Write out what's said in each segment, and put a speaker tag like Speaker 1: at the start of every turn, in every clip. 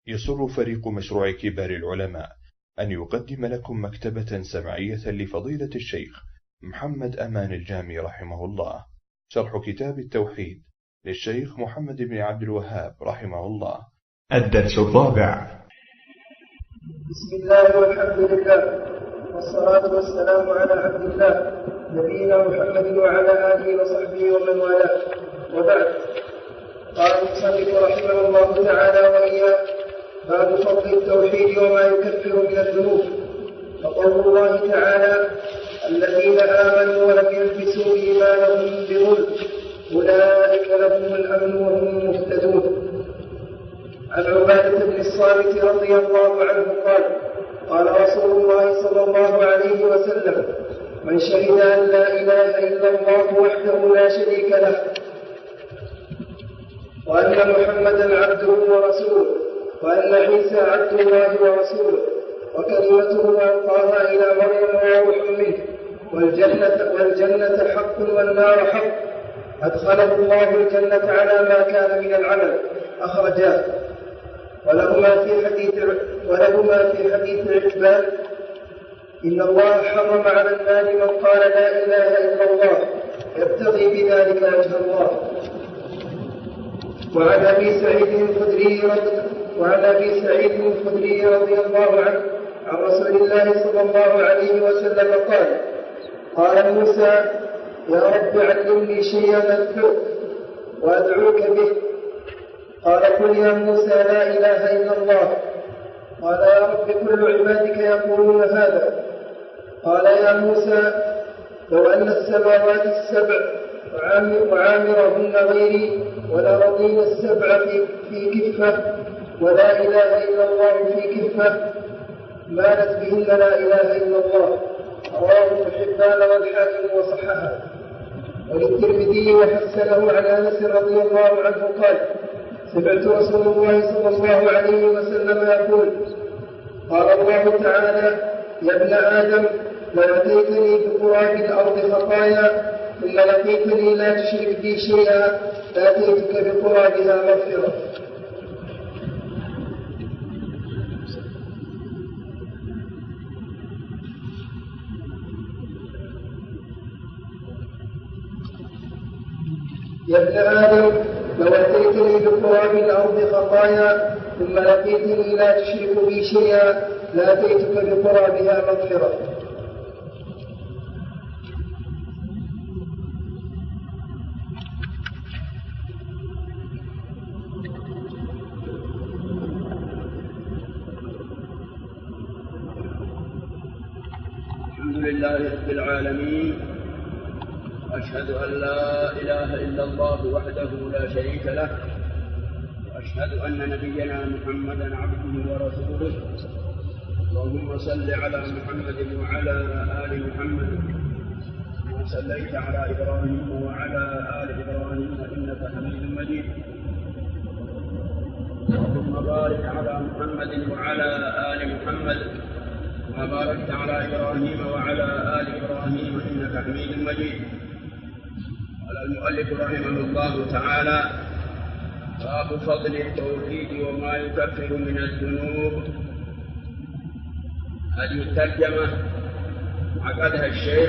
Speaker 1: يسر فريق مشروع كبار العلماء أن يقدم لكم مكتبة سمعية لفضيلة الشيخ محمد أمان الجامي رحمه الله، شرح كتاب التوحيد للشيخ محمد بن عبد الوهاب رحمه الله.
Speaker 2: الدرس الرابع.
Speaker 3: بسم الله والحمد لله والصلاة والسلام على عبد الله نبينا محمد وعلى آله وصحبه ومن والاه، وبعد. قال المصنف رحمه الله تعالى وإياه: باب فضل التوحيد وما يكفر من الذنوب. فقول الله تعالى: الذين آمنوا ولم يلبسوا إيمانهم بظلم أولئك لهم الأمن وهم مهتدون. عن عبادة بن الصامت رضي الله عنه قال: قال رسول الله صلى الله عليه وسلم: من شهد أن لا إله إلا الله وحده لا شريك له وأن محمدا عبده ورسوله وأن عيسى عبد الله ورسوله وكلمته ألقاها إلى مريم وروح منه والجنة حق والنار حق أدخله الله الجنة على ما كان من العمل. أخرجاه. ولهما في حديث عتبان: إن الله حرم على النار من قال لا إله إلا الله يبتغي بذلك وجه الله. وعن أبي سعيد الخدري رضي الله عنه عن رسول الله صلى الله عليه وسلم قال موسى: يا رب علمني شيئا أذكره وأدعوك به. قال: قل يا موسى لا إله إلا الله. قال: يا رب كل عبادك يقولون هذا. قال: يا موسى لو أن السماوات السبع وعامرهن غيري والأرضين السبع في كفة ولا إله إلا الله في كفة مالت بهن لا إله إلا الله. رواه ابن حبان والحاكم وصححه. وللترمذي وحسنه عن أنس رضي الله عنه قال: سمعت رسول الله صلى الله عليه وسلم يقول: قال الله تعالى: يا ابن آدم لو أتيتني بقراب الأرض خطايا ثم لقيتني لا تشرك بي شيئا لأتيتك بقرابها مغفرة. يا ابن آدم لو أتيتني بقراب الأرض خطايا ثم لقيتني لا تشرك بي شيئا لأتيتك بقرابها مغفرة.
Speaker 4: الحمد لله رب العالمين، أشهد أن لا إله إلا الله وحده لا شريك له، وأشهد أن نبينا محمدا عبده ورسوله. اللهم صل على محمد وعلى آل محمد كما صليت على إبراهيم وعلى آل إبراهيم إنك حميد مجيد. اللهم بارك على محمد وعلى آل محمد كما باركت على إبراهيم وعلى آل إبراهيم إنك حميد مجيد. قال المؤلف رحمه الله تعالى: باب فضل التوحيد وما يكفر من الذنوب. هذه الترجمة عقدها الشيخ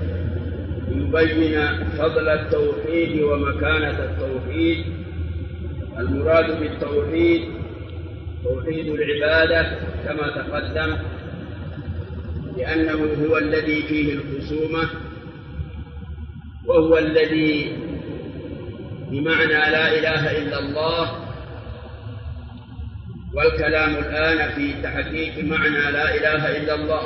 Speaker 4: ليبين فضل التوحيد ومكانة التوحيد. المراد بالتوحيد توحيد العبادة كما تقدم، لأنه هو الذي فيه الخصومة، وهو الذي بمعنى لا إله إلا الله. والكلام الآن في تحقيق معنى لا إله إلا الله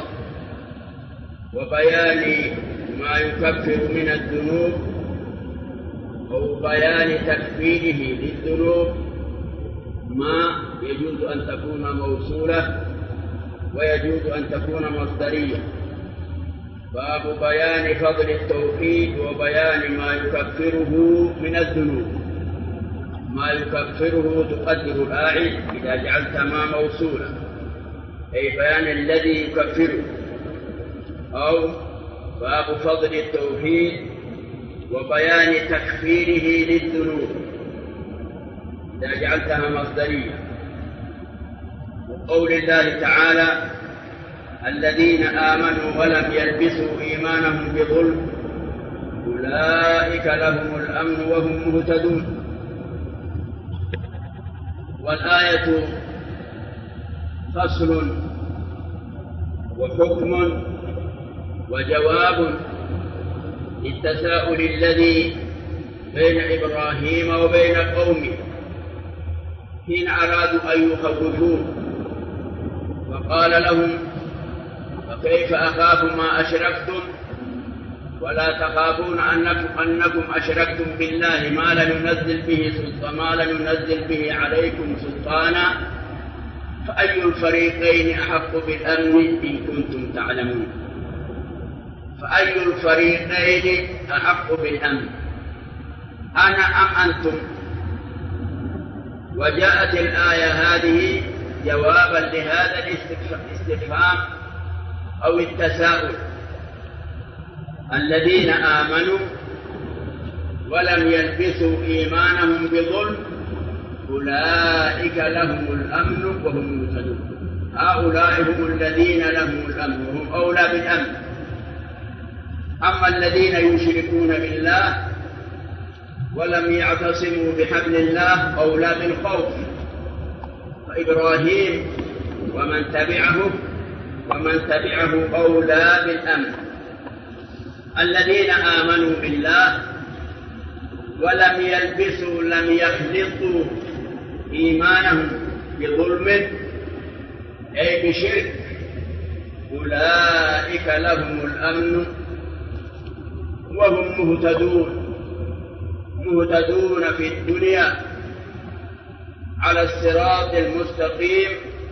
Speaker 4: وبيان ما يكفر من الذنوب أو بيان تكفيره للذنوب، ما يجوز أن تكون موصولة ويجوز أن تكون مصدرية. باب بيان فضل التوحيد وبيان ما يكفره من الذنوب. ما يكفره تقدر الآعد إذا جعلت ما موصولا، أي بيان الذي يكفره. أو باب فضل التوحيد وبيان تكفيره للذنوب إذا جعلتها مصدرية. قول الله تعالى: الذين آمنوا ولم يلبسوا إيمانهم بظلم أولئك لهم الأمن وهم مهتدون. والآية فصل وحكم وجواب للتساؤل الذي بين إبراهيم وبين قومه حين أرادوا أن يخوفوه، فقال لهم: فكيف أخاف ما أشركتم ولا تخافون أنكم أشركتم بالله ما لم ينزل به عليكم سلطانا، فأي الفريقين أحق بالأمن إن كنتم تعلمون. فأي الفريقين أحق بالأمن، أنا أم أنتم؟ وجاءت الآية هذه جوابا لهذا الاستفهام أو التساؤل. الذين آمنوا ولم يلبسوا إيمانهم بظلم أولئك لهم الأمن وهم مهتدون. هؤلاء هم الذين لهم الأمن وهم أولى بالأمن. أما الذين يشركون بالله ولم يعتصموا بحبل الله أولى بالخوف، فإبراهيم ومن تبعه أولى بالأمن. الذين آمنوا بالله ولم يلبسوا لم يخلطوا إيمانهم بظلم أي بشرك أولئك لهم الأمن وهم مهتدون في الدنيا على الصراط المستقيم،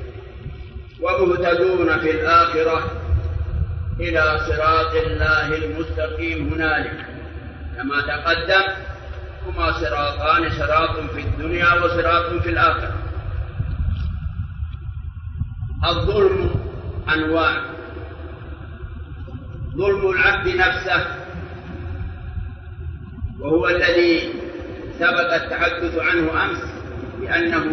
Speaker 4: ومهتدون في الآخرة إلى صراط الله المستقيم هنالك كما تقدم. هما صراطان: صراط في الدنيا وصراط في الآخرة. الظلم أنواع: ظلم العبد نفسه، وهو الذي سبق التحدث عنه أمس بأنه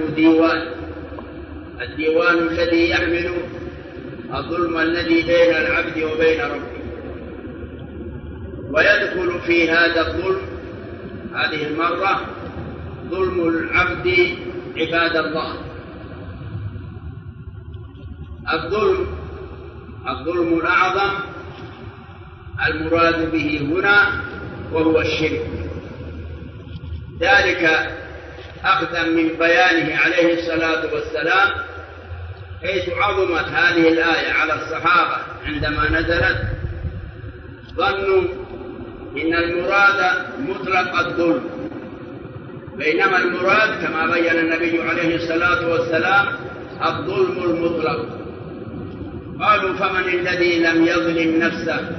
Speaker 4: الديوان الذي يحمل الظلم الذي بين العبد وبين ربه. ويدخل في هذا الظلم هذه المرة ظلم العبد عباد الله. الظلم الأعظم المراد به هنا وهو الشرك، ذلك أخذا من بيانه عليه الصلاة والسلام، حيث عظمت هذه الآية على الصحابة عندما نزلت، ظنوا إن المراد مطلق الظلم، بينما المراد كما بين النبي عليه الصلاة والسلام الظلم المطلق. قالوا: فمن الذي لم يظلم نفسه؟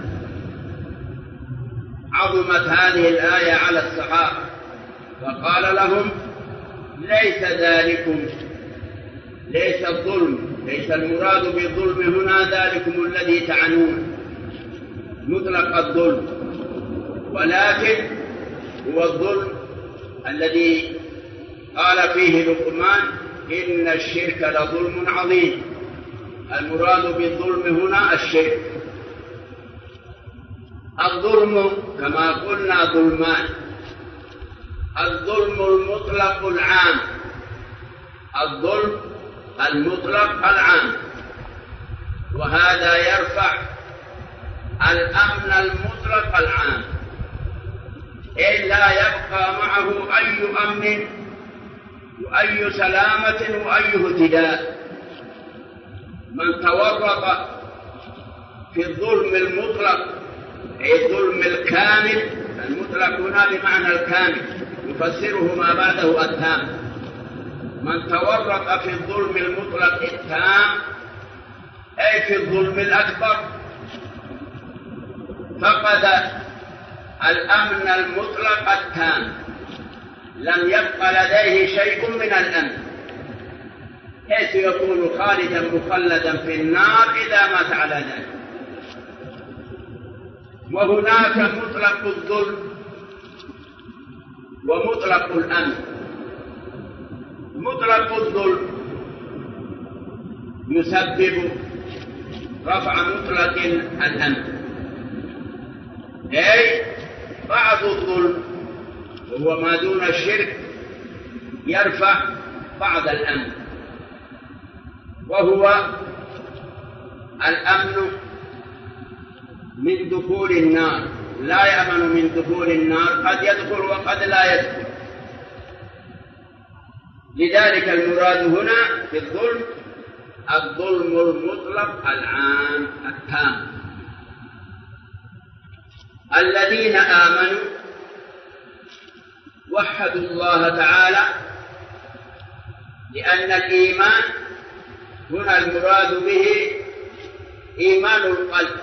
Speaker 4: عظمت هذه الآية على الصحابة، فقال لهم: ليس ذلكم، ليس الظلم، ليس المراد بالظلم هنا ذلكم الذي تعنون مطلق الظلم، ولكن هو الظلم الذي قال فيه لقمان: إن الشرك لظلم عظيم. المراد بالظلم هنا الشرك. الظلم كما قلنا ظلمان: الظلم المطلق العام، الظلم المطلق العام، وهذا يرفع الأمن المطلق العام، إذ لا يبقى معه أي أمن وأي سلامة وأي اهتداء. من تورط في الظلم المطلق أي الظلم الكامل، المطلق هنا بمعنى الكامل، يفسره ما بعده التام. من تورط في الظلم المطلق التام أي في الظلم الأكبر فقد الأمن المطلق التام، لم يبق لديه شيء من الأمن، حيث يكون خالدا مخلدا في النار إذا مات على ذلك. وهناك مطلق الظلم ومطلق الأمن. مطلق الظلم يسبب رفع مطلق الأمن، أي بعض الظلم وهو ما دون الشرك يرفع بعض الأمن، وهو الأمن من دخول النار. لا يأمن من دخول النار، قد يدخل وقد لا يدخل. لذلك المراد هنا في الظلم الظلم المطلق العام التام. الذين آمنوا وحدوا الله تعالى، لأن الإيمان هنا المراد به إيمان القلب،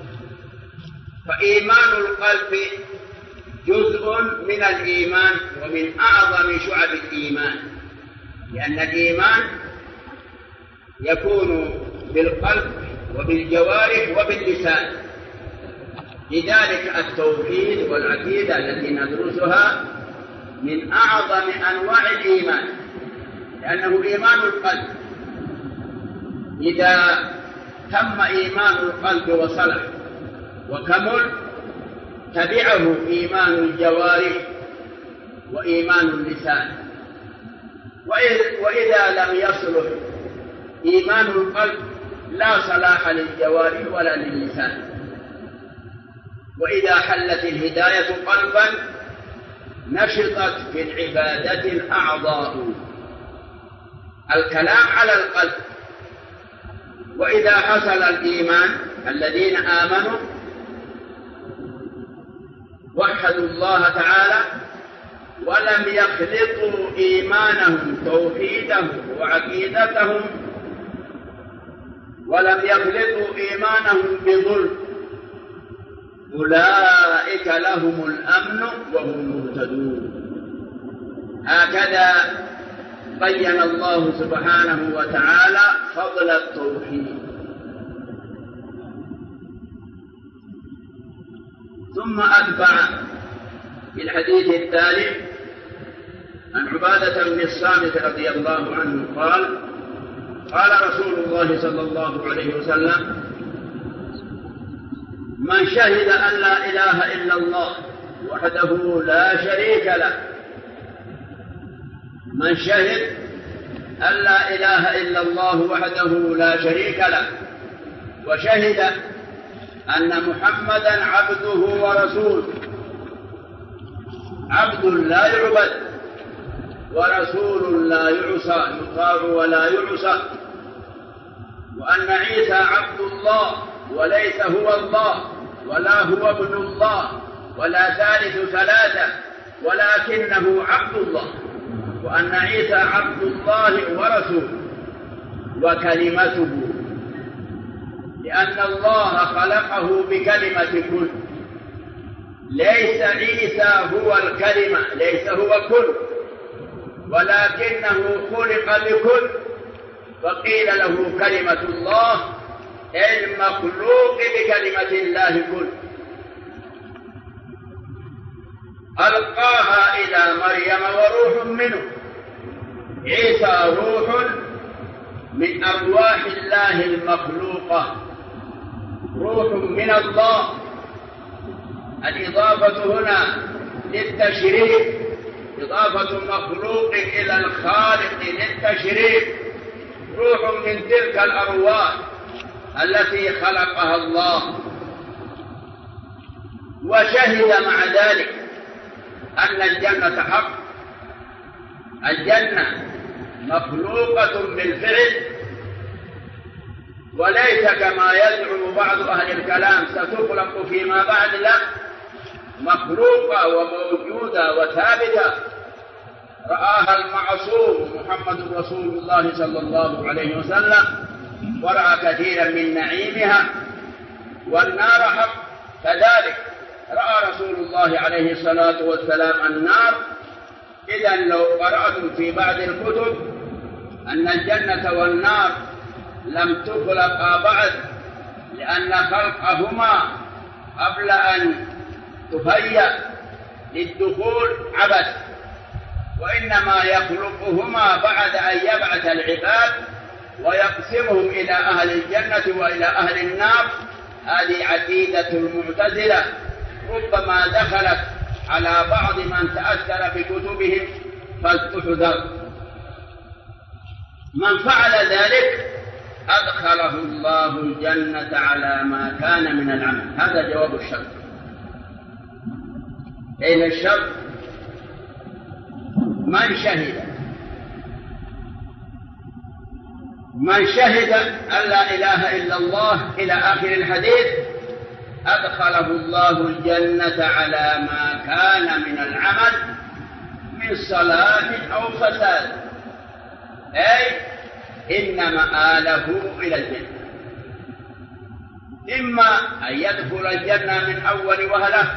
Speaker 4: فإيمان القلب جزء من الإيمان ومن أعظم شعب الإيمان، لأن الإيمان يكون بالقلب وبالجوارح وباللسان. لذلك التوحيد والعقيدة التي ندرسها من أعظم أنواع الإيمان، لأنه إيمان القلب. إذا تم إيمان القلب وصلح وكمل تبعه إيمان الجوارح وإيمان اللسان. وإذا لم يصلح إيمان القلب لا صلاح للجوارح ولا للسان. وإذا حلت الهداية قلبا نشطت في العبادة الأعضاء. الكلام على القلب. وإذا حصل الإيمان الذين آمنوا وحدوا الله تعالى ولم يخلطوا إيمانهم توحيدهم وعقيدتهم، ولم يخلطوا إيمانهم بظلم، أولئك لهم الأمن وهم مهتدون. هكذا بين الله سبحانه وتعالى فضل التوحيد. ثم أتبع في الحديث التالي عن عبادة بن الصامت رضي الله عنه قال: قال رسول الله صلى الله عليه وسلم: من شهد أن لا إله إلا الله وحده لا شريك له، من شهد أن لا إله إلا الله وحده لا شريك له، وشهد أن محمدا عبده ورسوله، عبد لا يعبد ورسول لا يعصى، يطاع ولا يعصى، وأن عيسى عبد الله وليس هو الله ولا هو ابن الله ولا ثالث ثلاثة، ولكنه عبد الله، وأن عيسى عبد الله ورسوله وكلمته، لأن الله خلقه بكلمة كن. ليس عيسى هو الكلمة، ليس هو كن، ولكنه خلق بكن، فقيل له كلمة الله المخلوق بكلمة الله كن. ألقاها إلى مريم وروح منه. عيسى روح من أرواح الله المخلوقة، روح من الله. الإضافة هنا للتشريف، إضافة مخلوق إلى الخالق للتشريف، روح من تلك الأرواح التي خلقها الله. وشهد مع ذلك أن الجنة حق. الجنة مخلوقة بالفعل، وليس كما يزعم بعض أهل الكلام ستخلق فيما بعد، لا، مخلوقة وموجودة وثابتة، رآها المعصوم محمد رسول الله صلى الله عليه وسلم، ورأى كثيرا من نعيمها. والنار حق كذلك، رأى رسول الله عليه الصلاة والسلام النار. إذن لو قرأتم في بعض الكتب أن الجنة والنار لم تخلقا بعد، لأن خلقهما قبل أن تهيأ للدخول عبث، وإنما يخلقهما بعد أن يبعث العباد ويقسمهم إلى أهل الجنة وإلى أهل النار. هذه عقيدة المعتزلة، ربما دخلت على بعض من تأثر بكتبهم فلتحذر. من فعل ذلك أدخله الله الجنة على ما كان من العمل. هذا جواب الشرط. أين الشرط؟ من شهد أن لا إله إلا الله إلى آخر الحديث أدخله الله الجنة على ما كان من العمل من صلاة أو فساد، أي إن مآله إلى الجنة. إما أن يدخل الجنة من أول وهلة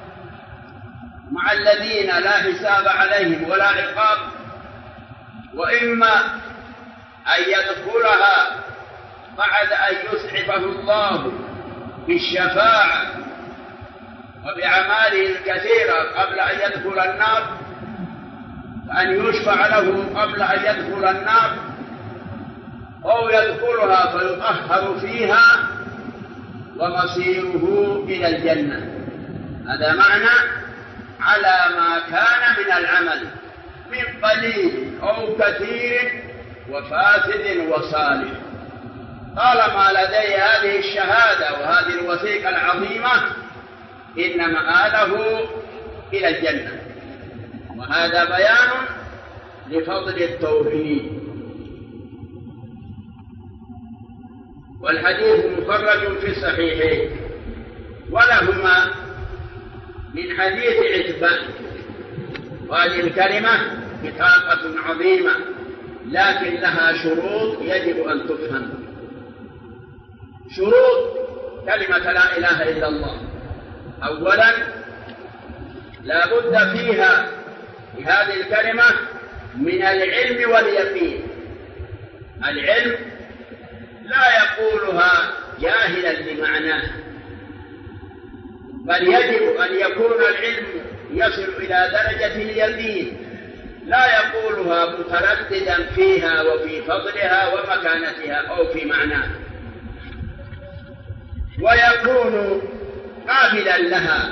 Speaker 4: مع الذين لا حساب عليهم ولا عقاب، وإما أن يدخلها بعد أن يسعفه الله بالشفاعة وبأعماله الكثيرة قبل أن يدخل النار، فأن يشفع له قبل أن يدخل النار، أو يدخلها فيطهر فيها ومصيره إلى الجنة. هذا معنى على ما كان من العمل من قليل أو كثير وفاسد وصالح. طالما لدي هذه الشهادة وهذه الوثيقة العظيمة إن مآله إلى الجنة. وهذا بيان لفضل التوحيد. والحديث مخرج في الصحيحين، ولهما من حديث عتبان. وهذه الكلمة بطاقة عظيمة لكن لها شروط يجب أن تفهم. شروط كلمة لا إله إلا الله: أولا لا بد فيها في هذه الكلمة من العلم واليقين. العلم لا يقولها جاهلا لمعناه، بل يجب أن يكون العلم يصل إلى درجة اليقين، لا يقولها مترددا فيها وفي فضلها ومكانتها أو في معناها، ويكون قابلا لها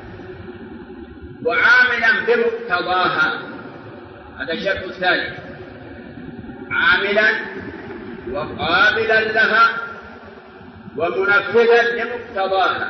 Speaker 4: وعاملا بمقتضاها. هذا الشرط الثاني: عاملا وقابلا لها ومنفذا لمقتضاها،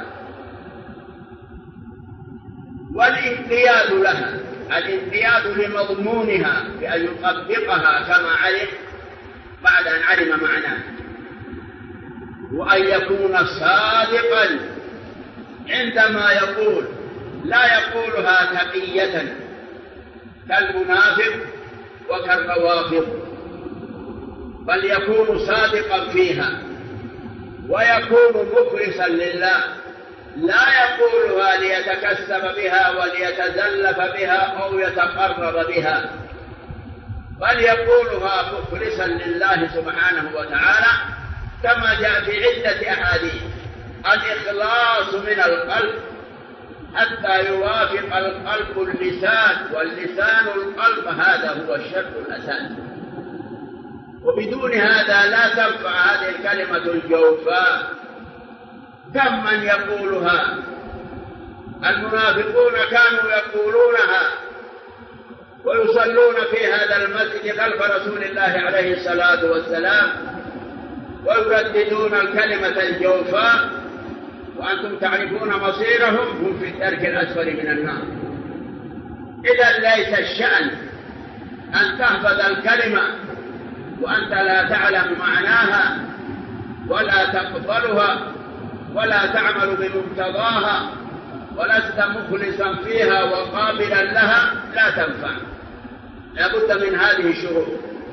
Speaker 4: والانقياد لها، الانقياد لمضمونها بأن يطبقها كما علم بعد أن علم معناه، وأن يكون صادقا عندما يقول، لا يقولها تقية كالمنافق وكالروافض، بل يكون صادقا فيها ويكون مخلصا لله، لا يقولها ليتكسب بها وليتزلف بها أو يتقرب بها، بل يقولها مخلصا لله سبحانه وتعالى، كما جاء في عدة أحاديث: الإخلاص من القلب حتى يوافق القلب اللسان واللسان القلب. هذا هو الشرط الأساسي، وبدون هذا لا تنفع هذه الكلمة الجوفاء. كم من يقولها؟ المنافقون كانوا يقولونها ويصلون في هذا المسجد خلف رسول الله عليه الصلاة والسلام ويرددون الكلمة الجوفاء، وأنتم تعرفون مصيرهم، هم في الدرك الأسفل من النار. إذا ليس الشأن أن تحفظ الكلمة وأنت لا تعلم معناها ولا تقبلها ولا تعمل بمقتضاها ولست مخلصا فيها وقابلا لها، لا تنفع. لا بد من هذه الشروط،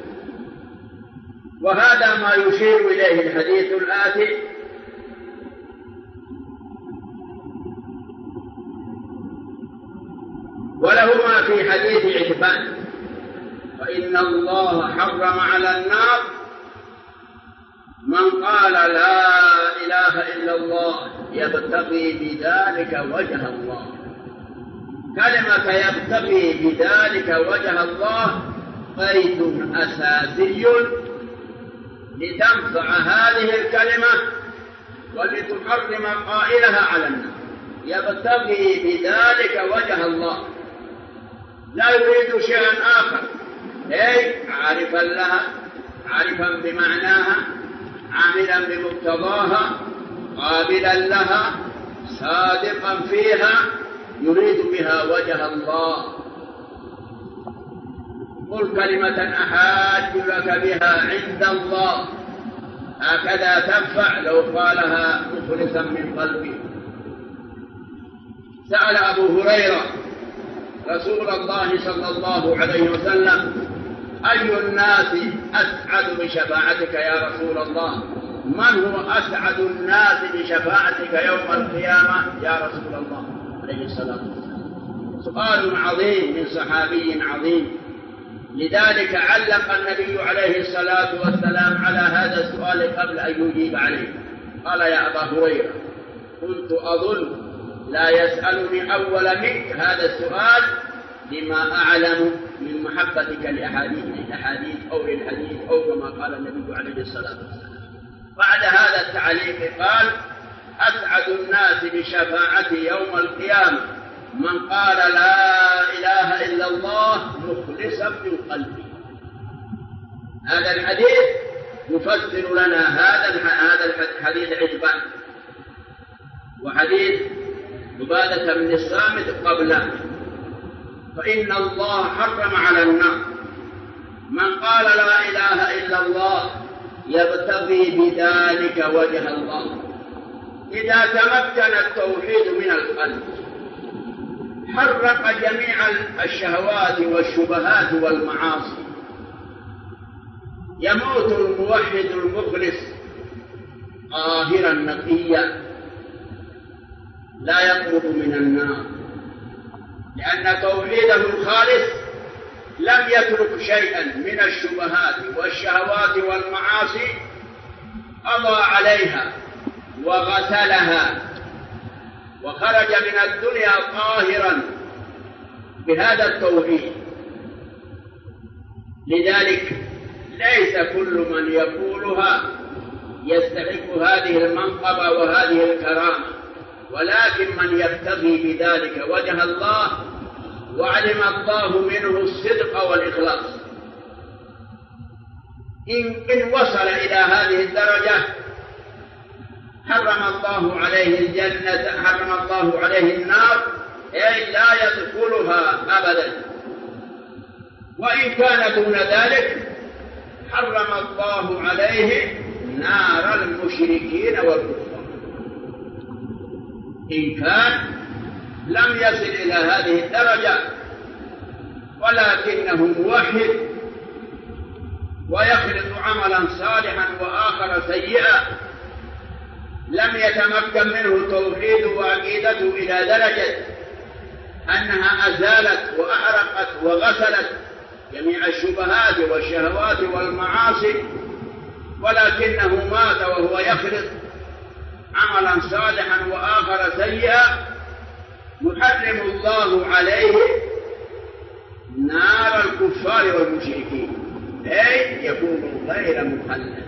Speaker 4: وهذا ما يشير إليه الحديث الآتي: ولهما في حديث عتبان: فإن الله حرم على النار من قال لا إله إلا الله يبتغي بذلك وجه الله. كلمة يبتغي بذلك وجه الله قيد أساسي لتنفع هذه الكلمة ولتحرم قائلها على النار، يبتغي بذلك وجه الله، لا يريد شيئا آخر، أي عارفا لها، عارفا بمعناها، عاملا بمقتضاها، قابلا لها، صادقا فيها، يريد بها وجه الله. قل كلمة أحاج لك بها عند الله، هكذا تنفع لو قالها مخلصا من قلبه. سأل أبو هريرة رسول الله صلى الله عليه وسلم: أي الناس أسعد بشفاعتك يا رسول الله؟ من هو أسعد الناس بشفاعتك يوم القيامة يا رسول الله عليه الصلاة والسلام؟ سؤال عظيم من صحابي عظيم، لذلك علق النبي عليه الصلاة والسلام على هذا السؤال قبل أن يجيب عليه. قال: يا أبا هريرة، كنت أظن لا يسألني أول منك هذا السؤال لما أعلم من محبتك للأحاديث أو للحديث، أو كما قال النبي عليه الصلاة والسلام. بعد هذا التعليق قال: أسعد الناس بشفاعتي يوم القيامة من قال لا إله إلا الله مخلصا من قلبه. هذا الحديث يفسر لنا هذا الحديث عجبان، وحديث عبادة بن الصامت قبله، فإن الله حرم على النار من قال لا إله إلا الله يبتغي بذلك وجه الله. إذا تمكن التوحيد من القلب حرق جميع الشهوات والشبهات والمعاصي، يموت الموحد المخلص طاهرا نقيا لا يقرب من النار، لأن توحيده الخالص لم يترك شيئا من الشبهات والشهوات والمعاصي، قضى عليها وغسلها وخرج من الدنيا طاهرا بهذا التوحيد. لذلك ليس كل من يقولها يستحق هذه المنقبة وهذه الكرامة، ولكن من يبتغي بذلك وجه الله وعلم الله منه الصدق والإخلاص. إن وصل إلى هذه الدرجة حرم الله عليه الجنة، حرم الله عليه النار، أي لا يدخلها أبدا. وإن كان دون ذلك حرم الله عليه نار المشركين والكفار. إن كان لم يصل إلى هذه الدرجة ولكنه موحد ويخلط عملا صالحا وآخر سيئا، لم يتمكن منه توحيده وعقيدته إلى درجة أنها أزالت وأحرقت وغسلت جميع الشبهات والشهوات والمعاصي، ولكنه مات وهو يخلط عملا صالحا وآخر سيئا، يحرم الله عليه نار الكفار والمشركين، أي يكون غير مخلد.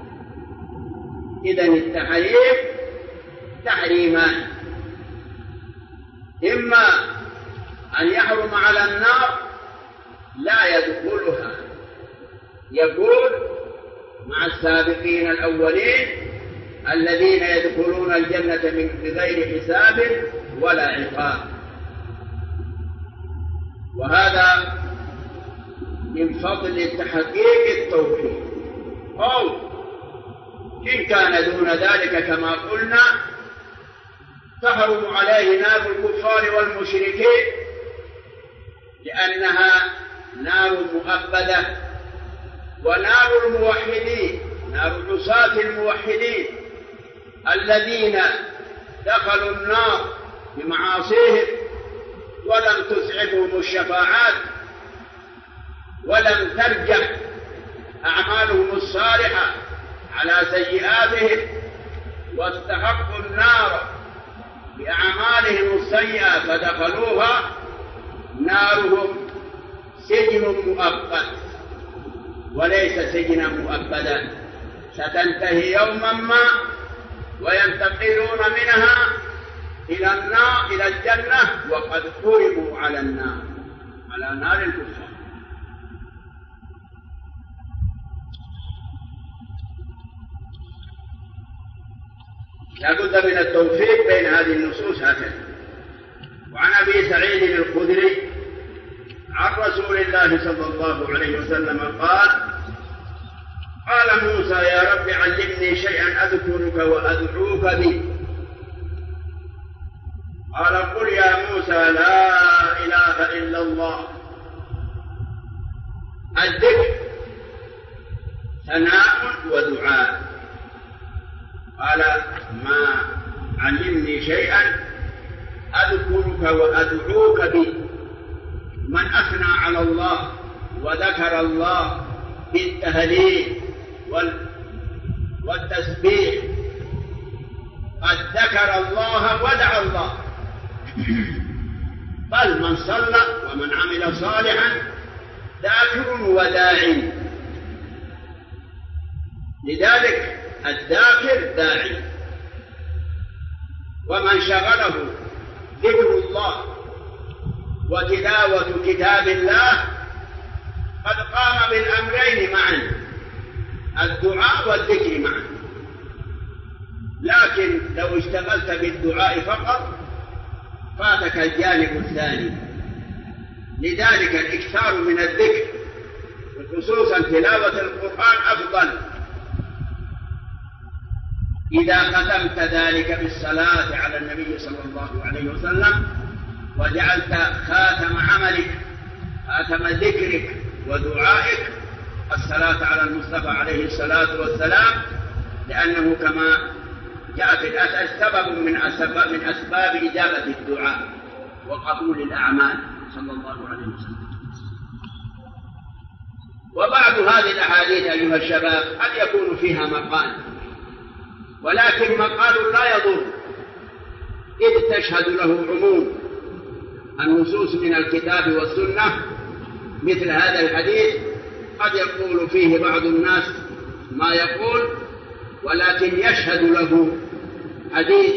Speaker 4: إذن التحريم تحريمان: إما أن يحرم على النار لا يدخلها، يكون مع السابقين الأولين الذين يدخلون الجنة بغير حساب ولا عقاب. وهذا من فضل تحقيق التوحيد. أو إن كان دون ذلك كما قلنا تحرم عليه نار الكفار والمشركين، لأنها نار مؤبدة. ونار الموحدين، نار عصاة الموحدين الذين دخلوا النار بمعاصيهم ولم تسعفهم الشفاعات ولم ترجح أعمالهم الصالحة على سيئاتهم، واستحقوا النار بأعمالهم السيئة فدخلوها، نارهم سجن مؤقت وليس سجنا مؤبدا. ستنتهي يوما ما وينتقلون منها إلى النار إلى الجنة وقد قربوا على النار، على نار الكفار. لا بد من التوفيق بين هذه النصوص هكذا. وعن أبي سعيد الخدري عن رسول الله صلى الله عليه وسلم قال: قال موسى: يا رب علمني شيئا أذكرك وأدعوك به. قال: قل يا موسى لا إله إلا الله. الذكر ثناء ودعاء. قال: ما علمني شيئا أذكرك وأدعوك به. من أثنى على الله وذكر الله بالتهليل والتسبيح قد ذكر الله ودعا الله. بل من صلى ومن عمل صالحا ذاكر وداع. لذلك الذاكر داعي. ومن شغله ذكر الله وتلاوة كتاب الله قد قام بالأمرين معا، الدعاء والذكر معا. لكن لو اشتغلت بالدعاء فقط فاتك الجانب الثاني. لذلك الإكثار من الذكر وخصوصا تلاوة القرآن أفضل. إذا ختمت ذلك بالصلاة على النبي صلى الله عليه وسلم وجعلت خاتم عملك خاتم ذكرك ودعائك الصلاة على المصطفى عليه الصلاة والسلام، لأنه كما جاء في الأثر سبب من أسباب إجابة الدعاء وقبول الأعمال صلى الله عليه وسلم. وبعض هذه الأحاديث أيها الشباب قد يكون فيها مقال، ولكن مقال لا يضر إذ تشهد له عموم النصوص من الكتاب والسنة. مثل هذا الحديث قد يقول فيه بعض الناس ما يقول، ولكن يشهد له حديث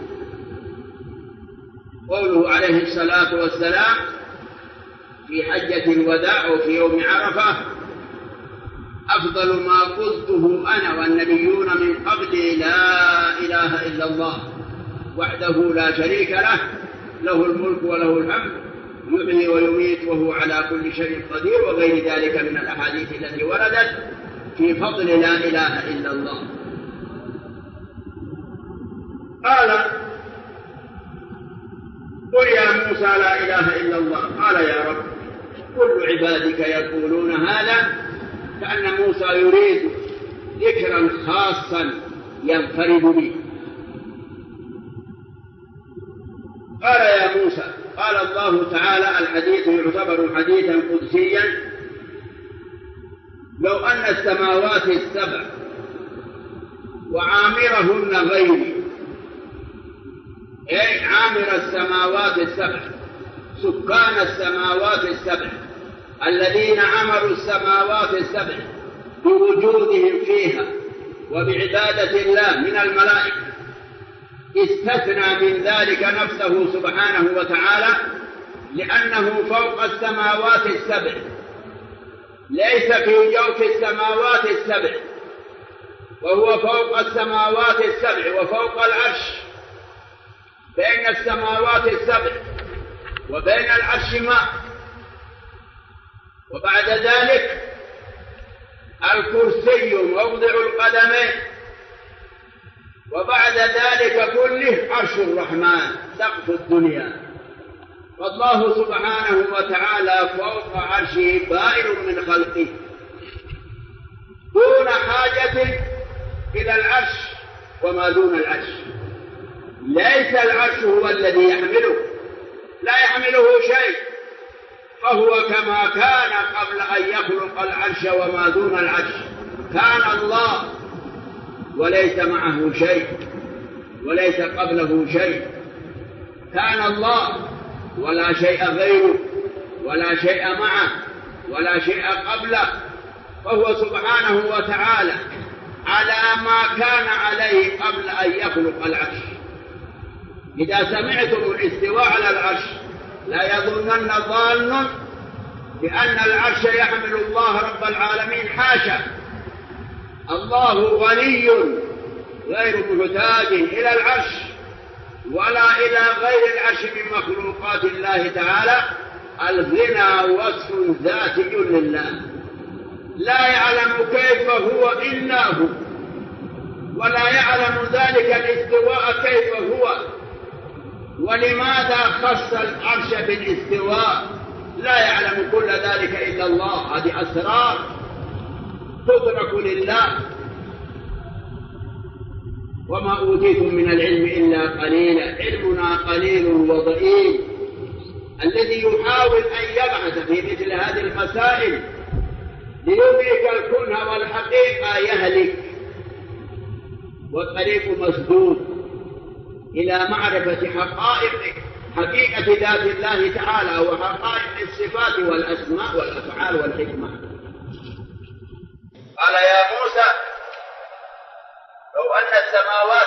Speaker 4: قوله عليه الصلاة والسلام في حجة الوداع وفي يوم عرفة: أفضل ما قلته أنا والنبيون من قبلي لا إله إلا الله وحده لا شريك له، له الملك وله الحمد يحيي ويميت وهو على كل شيء قدير، وغير ذلك من الأحاديث التي وردت في فضل لا إله إلا الله. قال: قل يا موسى لا إله إلا الله. قال: يا رب كل عبادك يقولون هذا. كأن موسى يريد ذكرا خاصا ينفرد به. قال: يا موسى، قال الله تعالى: الحديث يعتبر حديثا قدسيا: لو أن السماوات السبع وعامرهن غيري، أي عامر السماوات السبع، سكان السماوات السبع الذين عمروا السماوات السبع بوجودهم فيها وبعبادة الله من الملائكة، استثنى من ذلك نفسه سبحانه وتعالى لأنه فوق السماوات السبع، ليس في جوف السماوات السبع، وهو فوق السماوات السبع وفوق العرش. بين السماوات السبع وبين العرش ماء، وبعد ذلك الكرسي موضع القدمين، وبعد ذلك كله عرش الرحمن سقف الدنيا. فالله سبحانه وتعالى فوق عرشه بائن من خلقه دون حاجة إلى العرش وما دون العرش. ليس العرش هو الذي يحمله، لا يحمله شيء، فهو كما كان قبل أن يخلق العرش وما دون العرش، كان الله وليس معه شيء وليس قبله شيء، كان الله ولا شيء غيره ولا شيء معه ولا شيء قبله، فهو سبحانه وتعالى على ما كان عليه قبل أن يخلق العرش. إذا سمعتم الاستواء على العرش لا يظنن ظان بأن العرش يحمل الله رب العالمين، حاشا، الله غني غير محتاج إلى العرش ولا إلى غير العرش من مخلوقات الله تعالى. الغنى وصف ذاتي لله، لا يعلم كيف هو إلا هو، ولا يعلم ذلك الاستواء كيف هو. ولماذا خص العرش بالاستواء؟ لا يعلم كل ذلك إلا الله. هذه أسرار تدرك لله. وما أوتيتم من العلم إلا قليلا. علمنا قليل وضئيل. الذي يحاول أن يبحث في مثل هذه المسائل ليدرك الكنه والحقيقة يهلك، والطريق مسدود إلى معرفة حقيقة ذات الله تعالى وحقائق الصفات والأسماء والأفعال والحكمة. قال يا موسى لو أن السماوات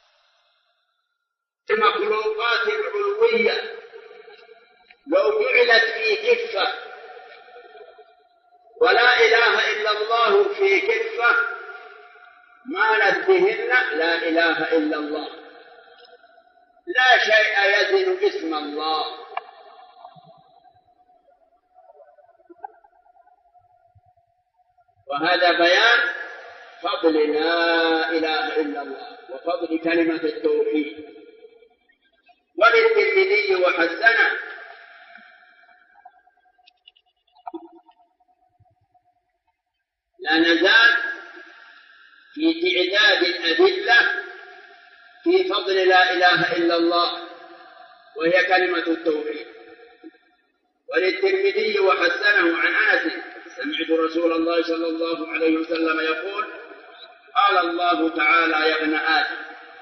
Speaker 4: المخلوقات العلوية لو جعلت في كفة ولا إله إلا الله في كفة مالت بهن لا إله إلا الله. لا شيء يزن اسم الله. وهذا بيان فضل لا إله إلا الله وفضل كلمة التوحيد. وللترمذي وحسنه لا نزال في تعداد الأدلة في فضل لا إله إلا الله وهي كلمة التوحيد. وللترمذي وحسنه عن أنس سمعت رسول الله صلى الله عليه وسلم يقول قال الله تعالى يا ابن آدم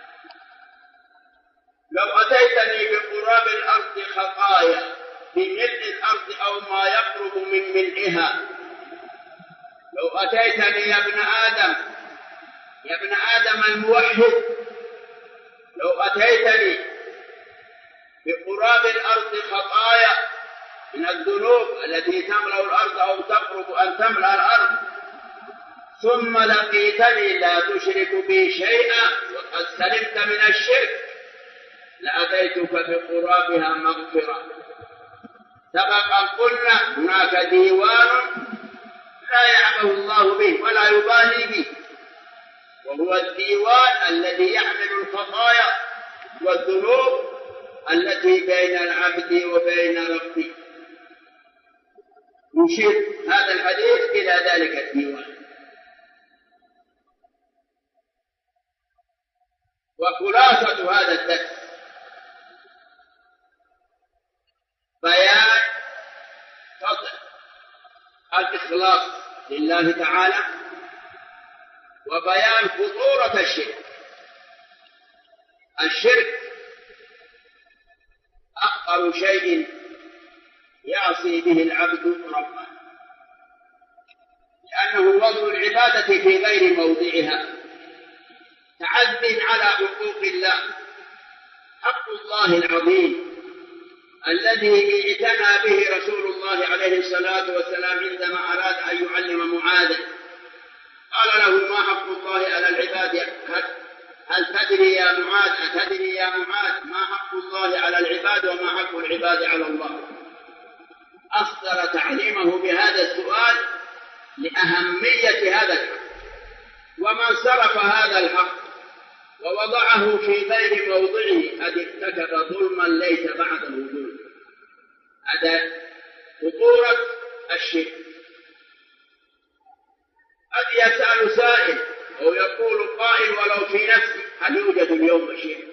Speaker 4: لو أتيتني بقراب الأرض خطايا بملء الأرض أو ما يقرب من ملئها. لو أتيتني يا ابن آدم الموحد، لو أتيتني بقراب الأرض خطايا من الذنوب التي تملأ الأرض أو تقرب أن تملأ الأرض ثم لقيتني لا تشرك بي شيئا وقد سلمت من الشرك لأتيتك بقرابها مغفرة. سبق أن قلنا هناك ديوان لا يعبه الله به ولا يبالي به، وهو الديوان الذي يحمل الخطايا والذنوب التي بين العبد وبين ربه. يشير هذا الحديث إلى ذلك الديوان. وخلاصة هذا الدرس بيان فضل الإخلاص لله تعالى وبيان خطورة الشرك. الشرك أخطر شيء يعصي به العبد ربه، لأنه وضع العبادة في غير موضعها، تعد على حقوق الله. حق الله العظيم الذي اعتنى به رسول الله عليه الصلاة والسلام عندما أراد أن يعلم معاذ قال له ما حق الله على العباد؟ هل تدري يا معاذ أتدري يا معاذ ما حق الله على العباد وما حق العباد على الله؟ أصدر تعليمه بهذا السؤال لأهمية هذا الحق. ومن صرف هذا الحق ووضعه في غير موضعه قد ارتكب ظلما ليس بعده ظلم. هذا خطورة الشرك. قد يسأل سائل أو يقول قائل ولو في نفسي هل يوجد اليوم شرك؟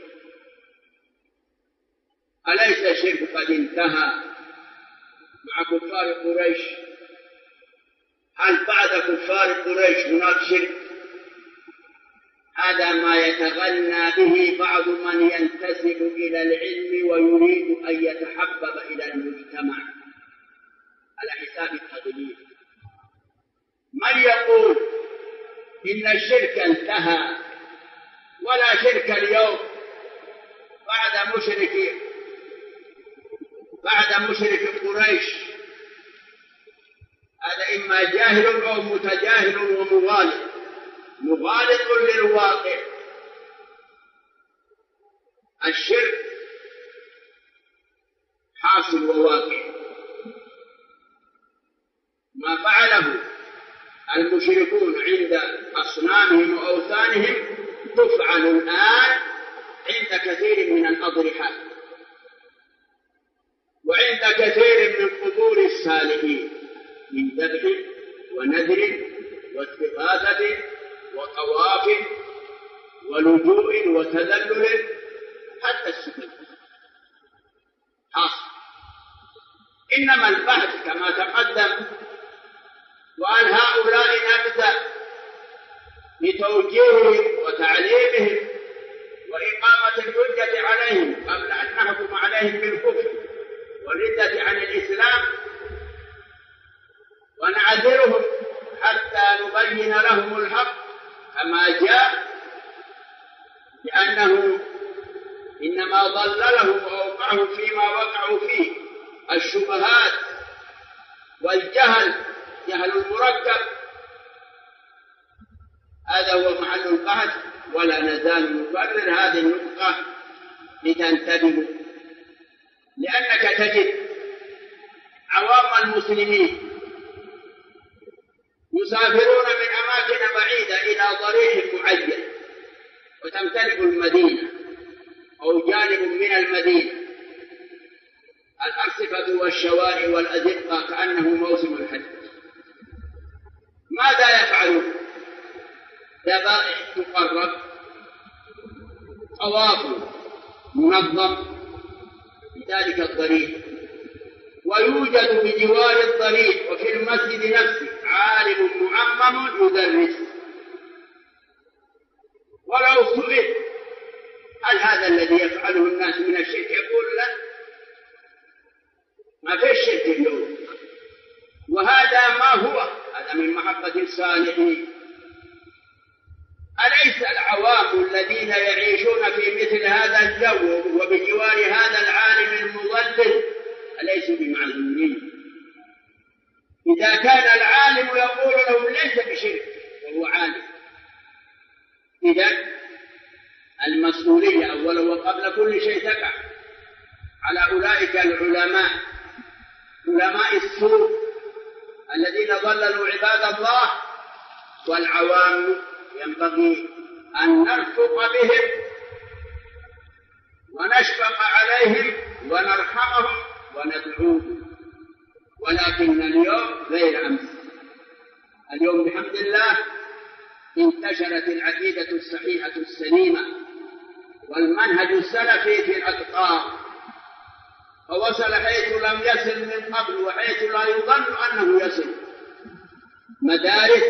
Speaker 4: أليس الشرك قد انتهى مع كفار قريش؟ هل بعد كفار قريش هناك شرك؟ هذا ما يتغنى به بعض من ينتسب إلى العلم ويريد أن يتحبب إلى المجتمع على حساب التضليل. من يقول إن الشرك انتهى، ولا شرك اليوم بعد مشرك قريش. هذا إما جاهل أو متجاهل مغالط للواقع. الشرك حاصل وواقع. ما فعله المشركون عند أصنامهم وأوثانهم تفعل الآن عند كثير من الأضرحة وعند كثير من قبور الصالحين من ذبح ونذر واستغاثة وطواف ولجوء وتذلل حتى السجود حاصل. إنما البحث كما تقدم، وأن هؤلاء نبدأ لتوجيههم وتعليمهم وإقامة الحجة عليهم قبل أن نحكم عليهم بالكفر والردة عن الإسلام، ونعذرهم حتى نبين لهم الحق كما جاء، لأنه إنما ضللهم وأوقعهم فيما وقعوا فيه الشبهات والجهل، جهل المركب. هذا هو محل البحث، ولا نزال نكرر هذه النقطة لتنتبهوا، لأنك تجد عوام المسلمين يسافرون من أماكن بعيدة إلى ضريح معين وتمتلئ المدينة أو جانب من المدينة الأرصفة والشوارع والأزقة كأنه موسم الحج. ماذا يفعلون؟ ذبائح تقرب، طواف منظم بذلك الضريح، ويوجد بجوار الضريح وفي المسجد نفسه عالم معمم يدرس. ولو سئل هل هذا الذي يفعله الناس من الشرك، يقول لا، ما في الشرك اليوم، وهذا ما هو، هذا من محبة الصالحين. أليس العوام الذين يعيشون في مثل هذا الجو وبجوار هذا العالم المضلل أليسوا بمعذورين؟ إذا كان العالم يقول لهم ليس بشرك وهو عالم، إذن المسؤولية أولا وقبل كل شيء تقع على أولئك العلماء، علماء السوء الذين ضللوا عباد الله. والعوام ينبغي أن نرفق بهم ونشفق عليهم ونرحمهم وندعوهم، ولكن اليوم غير أمس. اليوم بحمد الله انتشرت العقيدة الصحيحة السليمة والمنهج السلفي في الأقطار، فوصل حيث لم يصل من قبل وحيث لا يظن أنه يصل. مدارس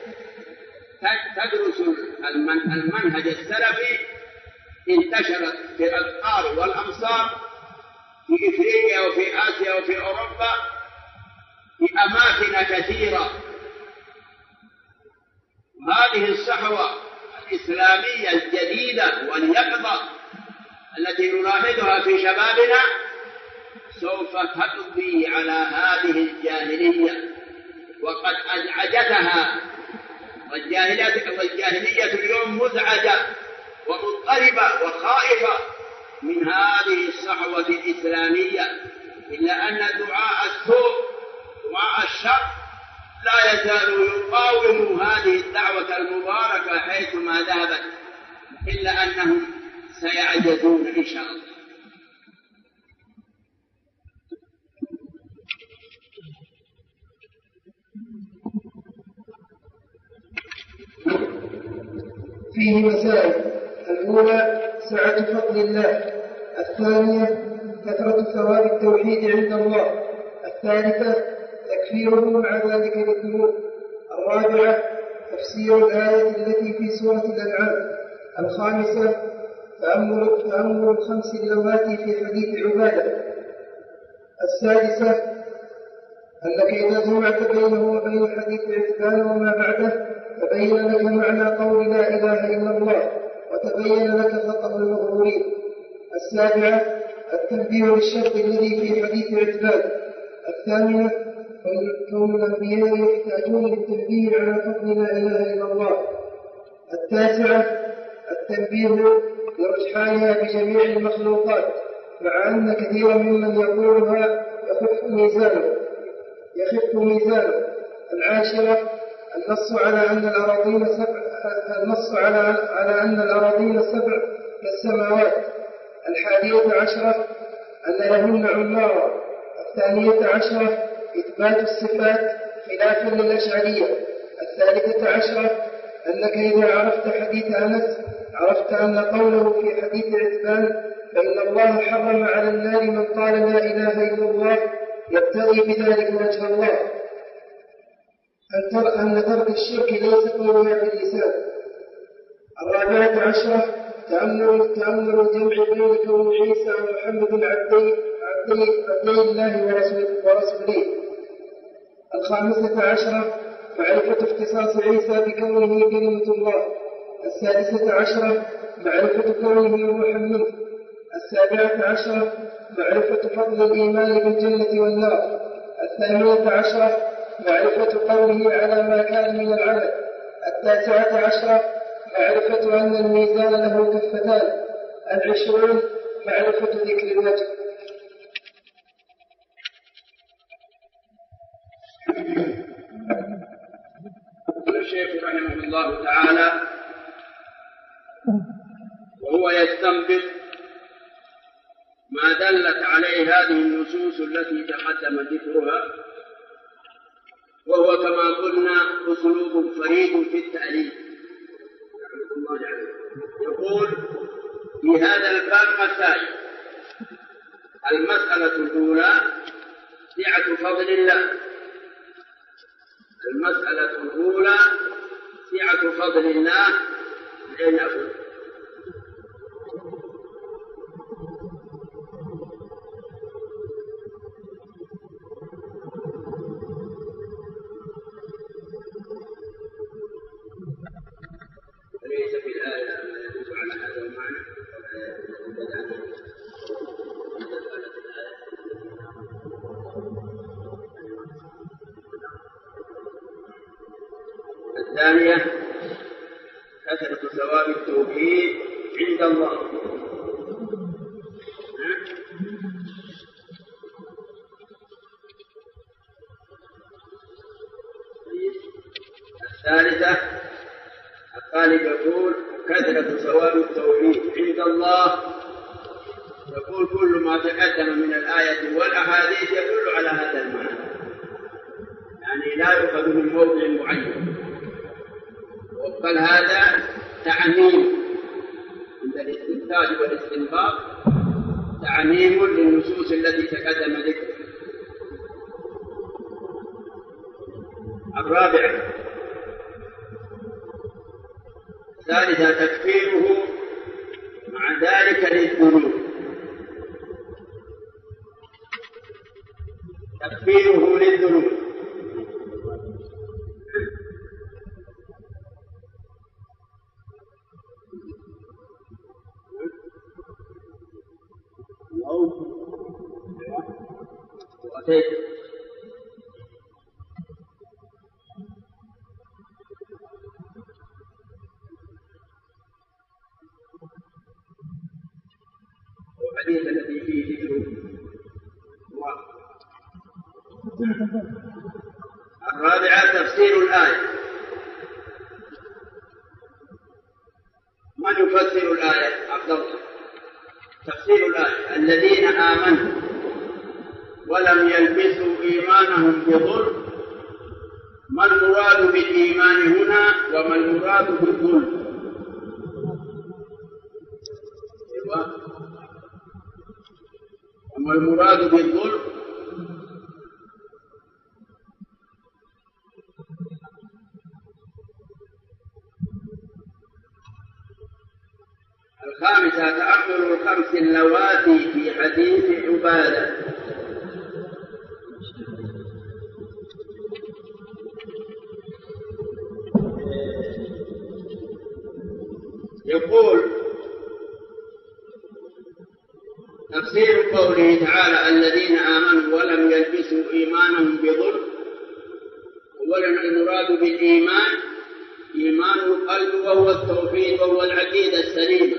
Speaker 4: تدرس المنهج السلفي انتشرت في الأقطار والأمصار في إفريقيا وفي آسيا وفي أوروبا في أماكن كثيرة. وهذه الصحوة الإسلامية الجديدة واليقظة التي نلاحظها في شبابنا سوف تقضي على هذه الجاهلية، وقد أزعجتها، والجاهلية اليوم مزعجة ومضطربة وخائفة من هذه الصحوة الإسلامية، إلا أن دعاء السوء دعاء الشر لا يزال يقاوم هذه الدعوة المباركة حيثما ذهبت، إلا أنهم سيعجزون إن شاء الله.
Speaker 3: فيه مسائل: الأولى سعة فضل الله، الثانية كثرة ثواب التوحيد عند الله، الثالثة تكفيره مع ذلك للذنوب، الرابعة تفسير الآية التي في سورة الأنعام، الخامسة تأمل الخمس اللواتي في حديث عبادة، السادسة أنك إذا جمعت بينه وبين حديث عتبان وما بعده تبين لك معنى قول لا إله إلا الله وتبين لك خطأ المغرورين. 7 التنبيه للشرط الذي في حديث عتبان. 8 كون الأنبياء يحتاجون للتنبيه على فضل لا إله إلا الله. 9 التنبيه لرجحانها بجميع المخلوقات مع أن كثيرا ممن يقولها يخف ميزانه. 10 النص على أن الأراضين سبع كالسماوات. 11 أن لهن عمارة. 12 إثبات الصفات خلافا للأشعرية. 13 أنك إذا عرفت حديث أنس عرفت أن قوله في حديث عتبان فإن الله حرم على النار من قال لا إله إلا الله يبتغي بذلك وجه الله، أن ترك الشرك ليس قولها في اللسان. 14 تأمل الجمع بين كون عيسى ومحمد عبدي الله ورسوله. 15 معرفة اختصاص عيسى بكونه كلمة الله. 16 معرفة كونه روحا منه. 17 معرفة فضل الإيمان بالجنة والنار. 18 معرفة قوله على ما كان من العمل. 19 معرفة أن الميزان له كفتان. 20 معرفة ذكر الوجه.
Speaker 4: الشيخ رحمه الله تعالى وهو يستنبط ما دلت عليه هذه النصوص التي تقدم ذكرها، وهو كما قلنا أسلوب فريد في التأليف. يقول في هذا الباب مسائل. المسألة الأولى سعة فضل الله. المسألة الأولى سعة فضل الله لنقول. ليس في الآية ما يدل على هذا المعنى. الثانية كثرة ثواب التوحيد عند الله. الثالثة الطالب يقول كثرة ثواب التوحيد عند الله، يقول كل ما تقدم من الآية والأحاديث يدل على هذا المعنى، يعني لا يؤخذ من موضع معين، بل هذا تعميم عند الاستنتاج والاستنباط، تعميم للنصوص التي تقدم ذكرها. الرابعة ثالثا تكفيره مع ذلك للذنوب. تكفيره للذنوب والحديث الذي فيه ذكره. الرابعة تفسير الآية. من يفسر الآية؟ عبد الله. تفسير الآية الذين آمنوا ولم يلبسوا إيمانهم بظلم. ما المراد بالإيمان هنا وما المراد بالظلم؟ وما المراد بالظلم؟ الخامسة تأمل الخمس اللواتي في حديث عبادة. يقول تفسير قوله تعالى الذين آمنوا ولم يلبسوا إيمانهم بظلم. أولا المراد بالإيمان إيمان القلب وهو التوحيد وهو العقيدة السليمة.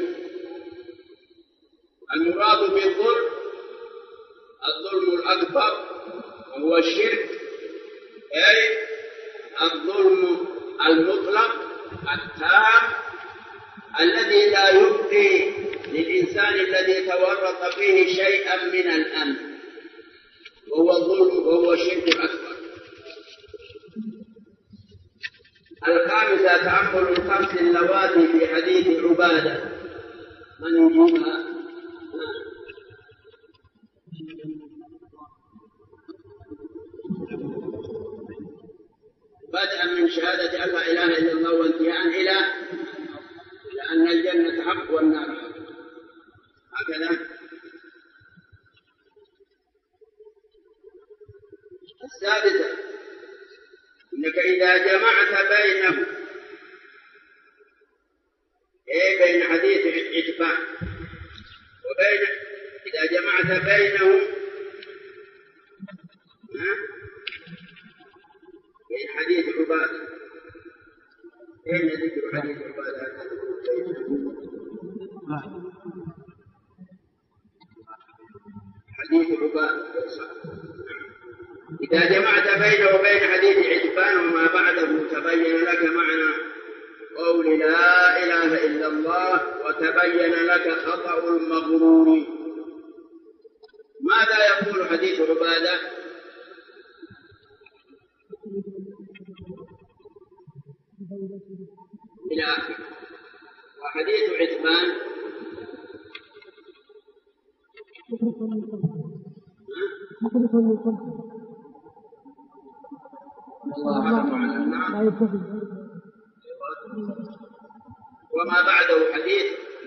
Speaker 4: المراد بالظلم الظلم الأكبر وهو الشرك، أي الظلم المطلق التام الذي لا يبقي للإنسان الذي تورط فيه شيئا من الأمن، وهو الظلم وهو الشرك الأكبر. الخامسة تأمل الخمس اللواتي في حديث عبادة. من يجيبها؟ بدءا من شهادة أن لا إله إلا الله وانتهاء إلى أن الجنة حق والنار حق. هكذا. السادسة إنك إذا جمعت بينه بين حديث الإتباع وبين إذا جمعت بينه بين حديث عبادة بين ذكر حديث عبادة حديث عبادة إذا جمعت بينه وبين حديث عتبان وما بعده تبين لك معنى قول لا إله إلا الله وتبين لك خطأ المغرور. ماذا يقول حديث عبادة؟ إلى آخره. وحديث عتبان وما بعده حديث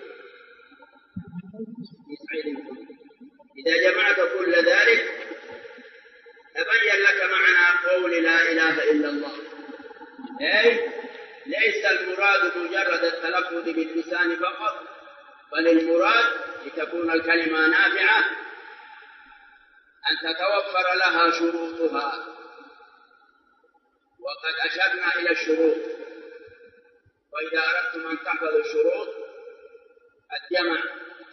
Speaker 4: إذا جمعت كل ذلك تبين لك معنى قول لا إله إلا الله، أي ليس المراد مجرد التلفظ باللسان فقط، بل المراد لتكون الكلمة نافعة أن تتوفر لها شروطها. وقد أشرنا إلى الشروط، وإذا أردتم أن تحفظوا الشروط الجمع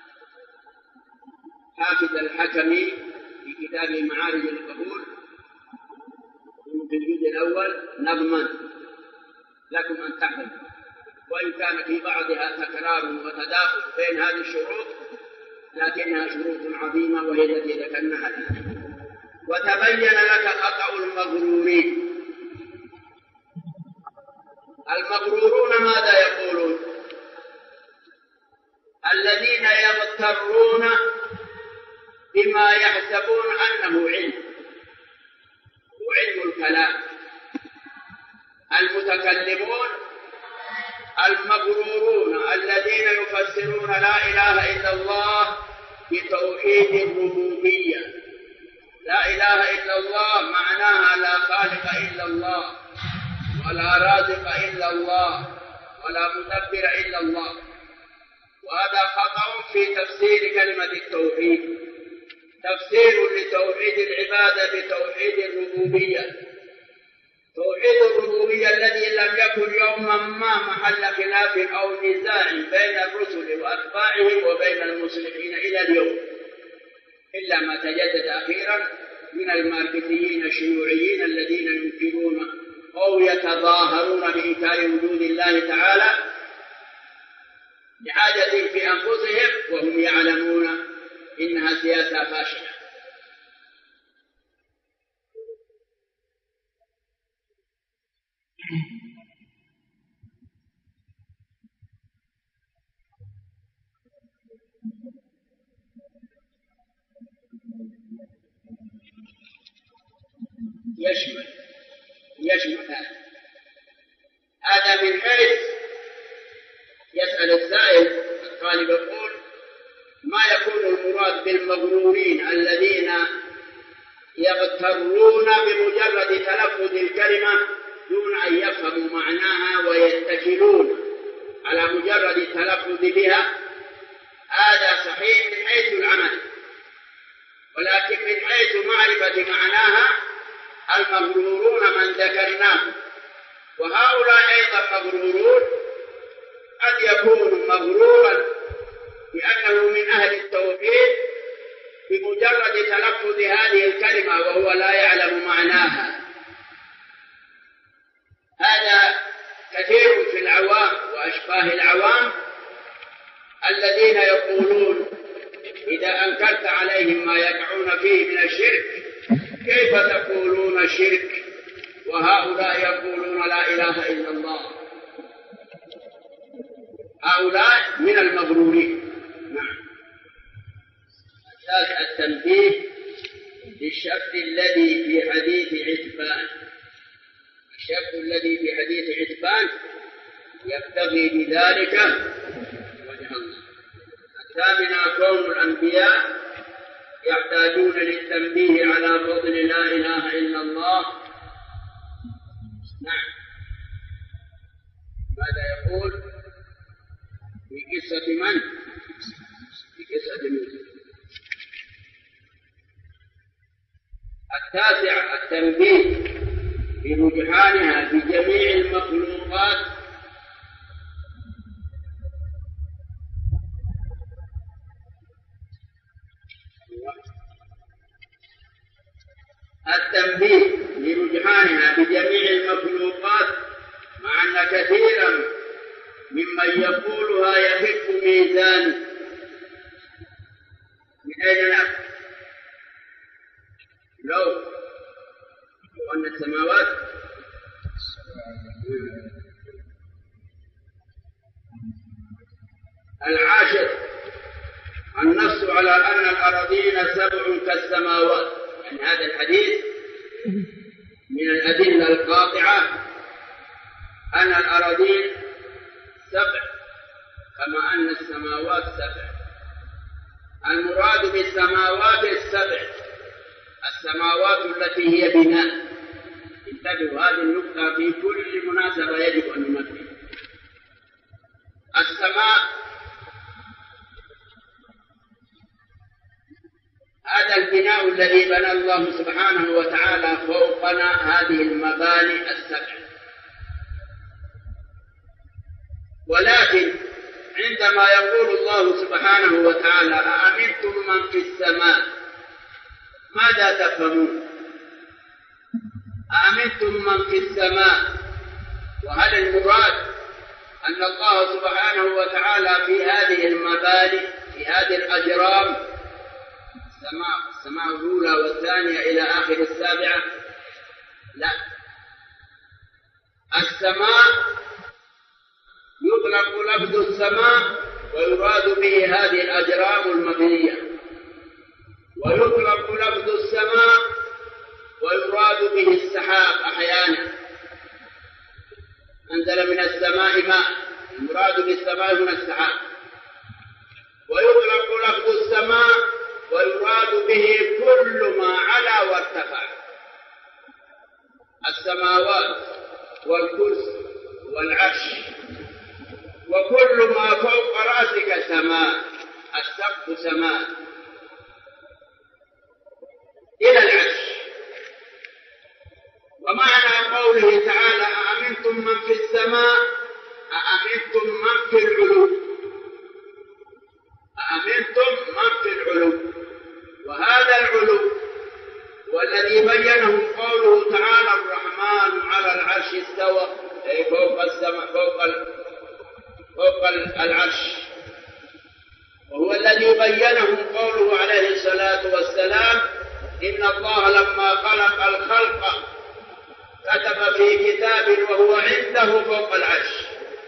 Speaker 4: حافظ الحكمي في كتابه معارج القبول في الجزء الأول نظما لكم أن تحفظوا، وإن كان في بعضها تكرار وتداخل بين هذه الشروط لكنها شروط عظيمة وهي التي ذكرناها الآن. وتبين لك خطأ المغرورين. المغرورون ماذا يقولون؟ الذين يغترون بما يحسبون أنه علم وعلم الكلام. المتكلمون المغرورون الذين يفسرون لا إله إلا الله بتوحيد الربوبية. لا إله إلا الله معناها لا خالق إلا الله ولا رازق إلا الله ولا مدبر إلا الله. وهذا خطأ في تفسير كلمة التوحيد. تفسير لتوحيد العبادة بتوحيد الربوبية. توحيد الربوبية الذي لم يكن يوما ما محل خلاف أو نزاع بين الرسل وأتباعهم وبين المسلمين إلى اليوم، إلا ما تجدد أخيرا من الماركسيين الشيوعيين الذين ينكرون أو يتظاهرون بإنكار وجود الله تعالى لحاجة في أنفسهم وهم يعلمون إنها سياسة فاشلة. يشمل هذا من حيث يسأل السائل. الطالب يقول ما يكون المراد بالمغرورين الذين يغترون بمجرد تلفظ الكلمة دون أن يفهموا معناها ويتكلون على مجرد التلفظ بها هذا صحيح من حيث العمل، ولكن من حيث معرفة معناها المغرورون من ذكرناه، وهؤلاء أيضا مغرورون. قد يكون مغرورا بأنه من أهل التوحيد بمجرد تلفظ هذه الكلمة وهو لا يعلم معناها. هذا كثير في العوام وأشباه العوام الذين يقولون إذا أنكرت عليهم ما يقعون فيه من الشرك كيف تقولون شرك وهؤلاء يقولون لا إله إلا الله. هؤلاء من المغرورين. نعم. التنبيه للشك الذي في حديث عتبان. الشك الذي في حديث عتبان يبتغي بذلك وجه الله. الثامنة كون الأنبياء يحتاجون للتنبيه على فضل لا إله إلا الله. نعم. ماذا يقول في قصة من؟ في قصة موسى. التاسع التنبيه برجحانها في جميع المخلوقات التنبيه لرجحانها بجميع المخلوقات، مع أن كثيرا ممن يقولها يخف ميزانه. من أين نأخذ؟ لو أن السماوات العاشر النص على أن الأراضين 7 كالسماوات. يعني هذا الحديث من الأدلة القاطعة أن الأراضين 7 كما أن السماوات 7. المراد بالسماوات 7 السماوات التي هي بناء. انتبهوا هذه النقطة في كل مناسبة يجب أن ننبه. السماء هذا البناء الذي بنى الله سبحانه وتعالى فوقنا هذه المباني 7. ولكن عندما يقول الله سبحانه وتعالى أأمنتم من في السماء ماذا تفهمون؟ أأمنتم من في السماء، وهل المراد أن الله سبحانه وتعالى في هذه المباني في هذه الأجرام السماء الأولى والثانية إلى آخر 7؟ لا. السماء يطلق لفظ السماء ويراد به هذه الأجرام المبنية، ويطلق لفظ السماء ويراد به السحاب أحيانا. أنزل من السماء ماء، المراد بالسماء هنا السحاب. ويطلق لفظ السماء ويراد به كل ما علا وارتفع. السماوات والكرسي والعرش وكل ما فوق رأسك سماء، السقف سماء إلى العرش. ومعنى قوله تعالى أأمنتم من في السماء أأمنتم من في العلو. أأمنتم من في العلو، وهذا العلو والذي بينه قوله تعالى الرحمن على العرش استوى، أي فوق السماء فوق العرش. وهو الذي بينه قوله عليه الصلاة والسلام إن الله لما خلق الخلق كتب في كتاب وهو عنده فوق العرش.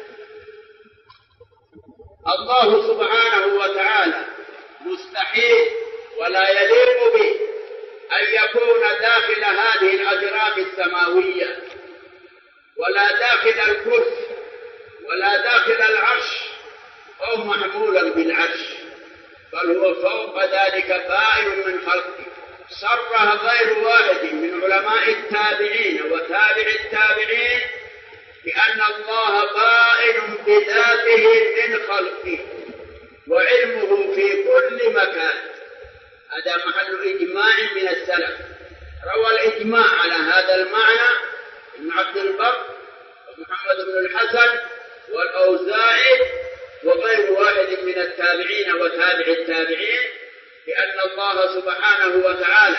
Speaker 4: الله سبحانه وتعالى مستحيل ولا يليق به أن يكون داخل هذه الأجرام السماوية، ولا داخل الكرسي، ولا داخل العرش، أو محمولا بالعرش، بل هو فوق ذلك بائن من خلقه. صرح غير واحد من علماء التابعين وتابع التابعين بأن الله قائل بذاته من خلقه وعلمه في كل مكان. هذا محل إجماع من السلف، روى الإجماع على هذا المعنى ابن عبد البر ومحمد بن الحسن والأوزاعي وغير واحد من التابعين وتابع التابعين، بأن الله سبحانه وتعالى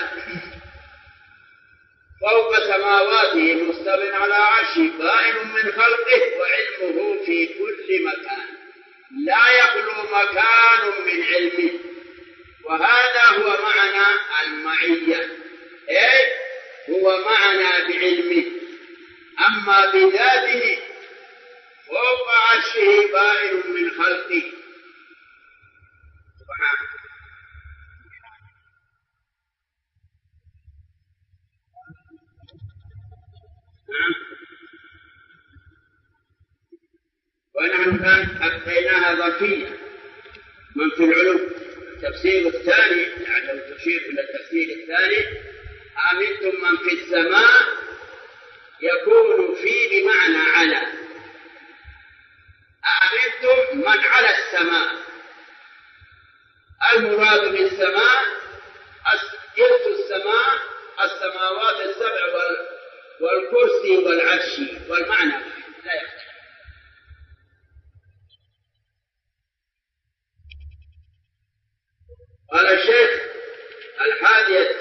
Speaker 4: فوق سماواته مستو على عرشه قائم من خلقه وعلمه في كل مكان، لا يخلو مكان من علمه. وهذا هو معنى المعية، أي هو معنى بعلمه. أما بذاته فوق عرشه قائم من خلقه سبحانه. ونحن الآن أبقيناها ظرفية من في العلوم. التفسير الثاني لعله تشير إلى التفسير الثاني: أمنتم من في السماء، يكون في بمعنى على. أمنتم من على السماء، المراد بالسماء جنس السماء السماوات السبع والكرسي والعرش، والمعنى لا يختلف. قال الشيخ: الحادية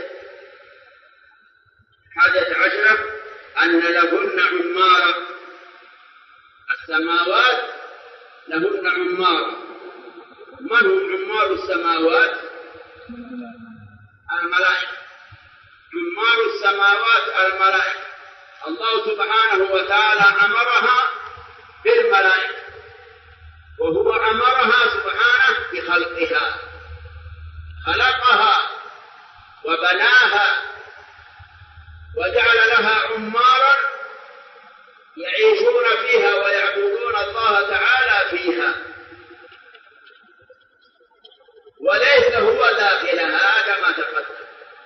Speaker 4: عشرة أن لهن عمارة، السماوات لهن عمارة. من هم عمار السماوات؟ الملائكة. عمار السماوات الملائكة. الله سبحانه وتعالى أمرها بالملائكة، وهو أمرها سبحانه بخلقها، خلقها وبناها وجعل لها عمارا يعيشون فيها ويعبدون الله تعالى فيها، وليس هو داخلها كما تقدم.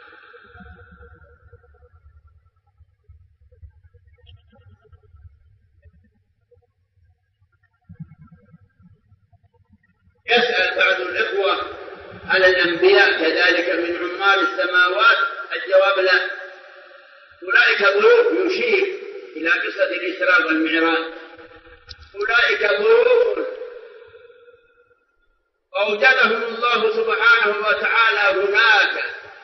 Speaker 4: يسأل بعض الإخوة: هل الأنبياء كذلك من عمار السماوات؟ الجواب: لا. أولئك ضيوف، يشير إلى قصة الإسراء والمعراج. أولئك ضيوف أوجدهم الله سبحانه وتعالى هناك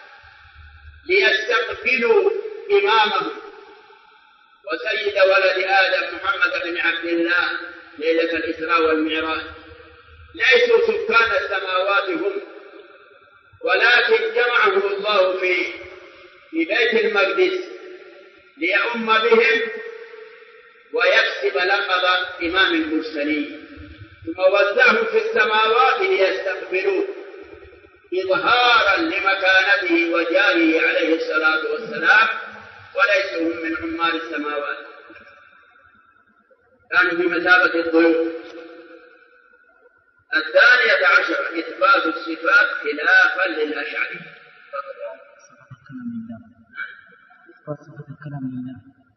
Speaker 4: ليستقبلوا إمامهم وسيد ولد آدم محمد بن عبد الله ليلة الإسراء والمعراج. ليسوا سكان السماوات هم، ولكن جمعهم الله في بيت المقدس ليؤم بهم ويكسب لقب إمام المرسلين، ثم وزعهم في السماوات ليستقبلوه إظهارا لمكانته وجاهه عليه الصلاة والسلام، وليسوا هم من عمار السماوات، كانوا في مثابة الضيوف. الثانية عشر إثبات الصفات خلافا للأشعري.
Speaker 5: صفة الكلام لله.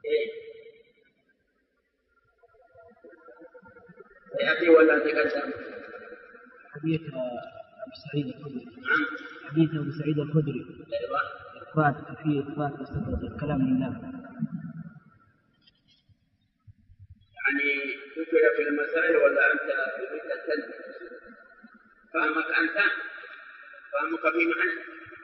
Speaker 4: يأتي ولا تقدم؟
Speaker 5: حديث أبو سعيد الخدري. حديث أبو سعيد الخدري. إثبات صفة الكلام لله.
Speaker 4: يعني ذكر في المسائل ولا أنت تريد التنبيه؟ فهمك أنت؟ فهمك في معنى؟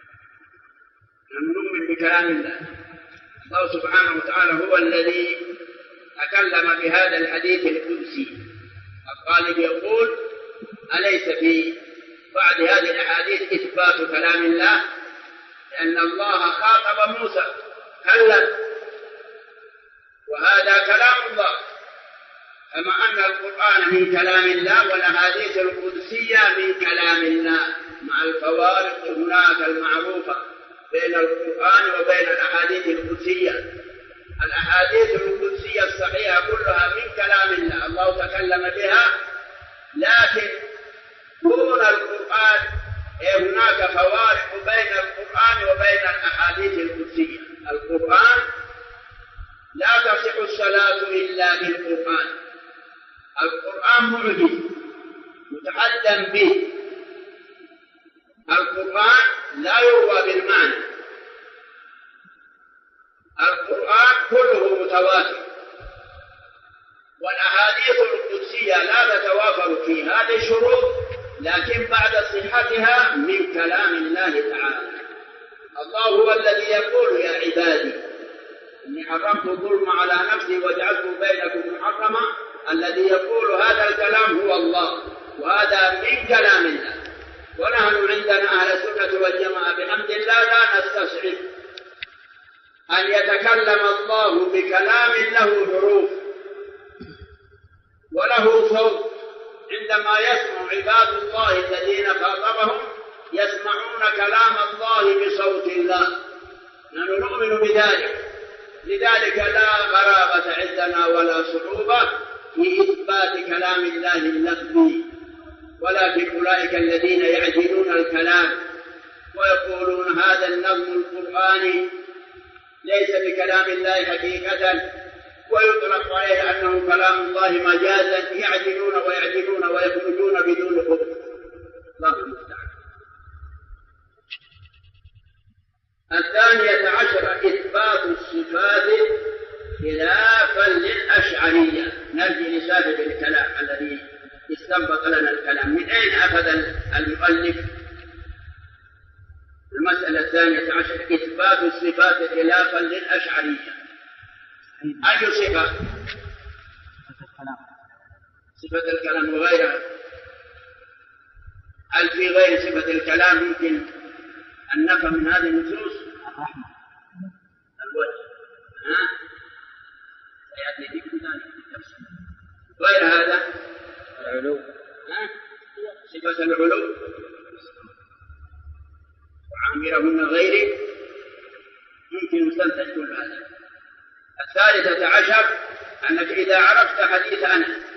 Speaker 4: نؤمن بكلام الله. الله سبحانه وتعالى هو الذي تكلم بهذا الحديث القدسي. الطالب يقول: أليس في بعد هذه الأحاديث إثبات كلام الله؟ لأن الله خاطب موسى كلم، وهذا كلام الله، كما أن القرآن من كلام الله والأحاديث القدسية من كلام الله، مع الفوارق هناك المعروفة بين القرآن وبين الأحاديث القدسية. الأحاديث القدسية الصحيحة كلها من كلام الله، الله تكلم بها، لكن دون القرآن هناك فوارق بين القرآن وبين الأحاديث القدسية. القرآن لا تصح الصلاة إلا بالقرآن. القرآن معجز متحدى به، القرآن لا يروى بالمعنى، القرآن كله متواتر، والأحاديث القدسية لا تتوافر في هذه الشروط، لكن بعد صحتها من كلام الله تعالى. الله هو الذي يقول يا عبادي إني حرمت الظلم على نفسي وجعلته بينكم محرما. الذي يقول هذا الكلام هو الله، وهذا من كلام الله. ونحن عندنا أهل السنة والجماعة بحمد الله لا نستصعب أن يتكلم الله بكلام له حروف وله صوت. عندما يسمع عباد الله الذين خاطبهم يسمعون كلام الله بصوت الله، نحن نؤمن بذلك. لذلك لا غرابة عندنا ولا صعوبة في إثبات كلام الله اللفظي، ولكن أولئك الذين يعجلون الكلام ويقولون هذا النظم القرآني ليس بكلام الله حقيقة ويطلق عليه أنه كلام الله مجازا، يعجلون ويعجلون ويخرجون بدون خطب. الله المستعان. 12 إثبات الصفات خلافا للأشعرية. نرجع لصاحب الكلام الذي استنبط لنا الكلام. من أين أخذ المؤلف المسألة 12 إثبات الصفات خلافا للأشعرية؟ أي صفة؟ صفة الكلام وغيرها. هل في غير صفة الكلام يمكن أن نفهم من هذه النصوص؟ الرحمة، الوجه، سيأتي ذكر ذلك في التفسير. غير هذا العلو، صفة العلو وعامرهن غيره، يمكن مستنتج كل هذا. 13 أنك إذا عرفت حديث أنس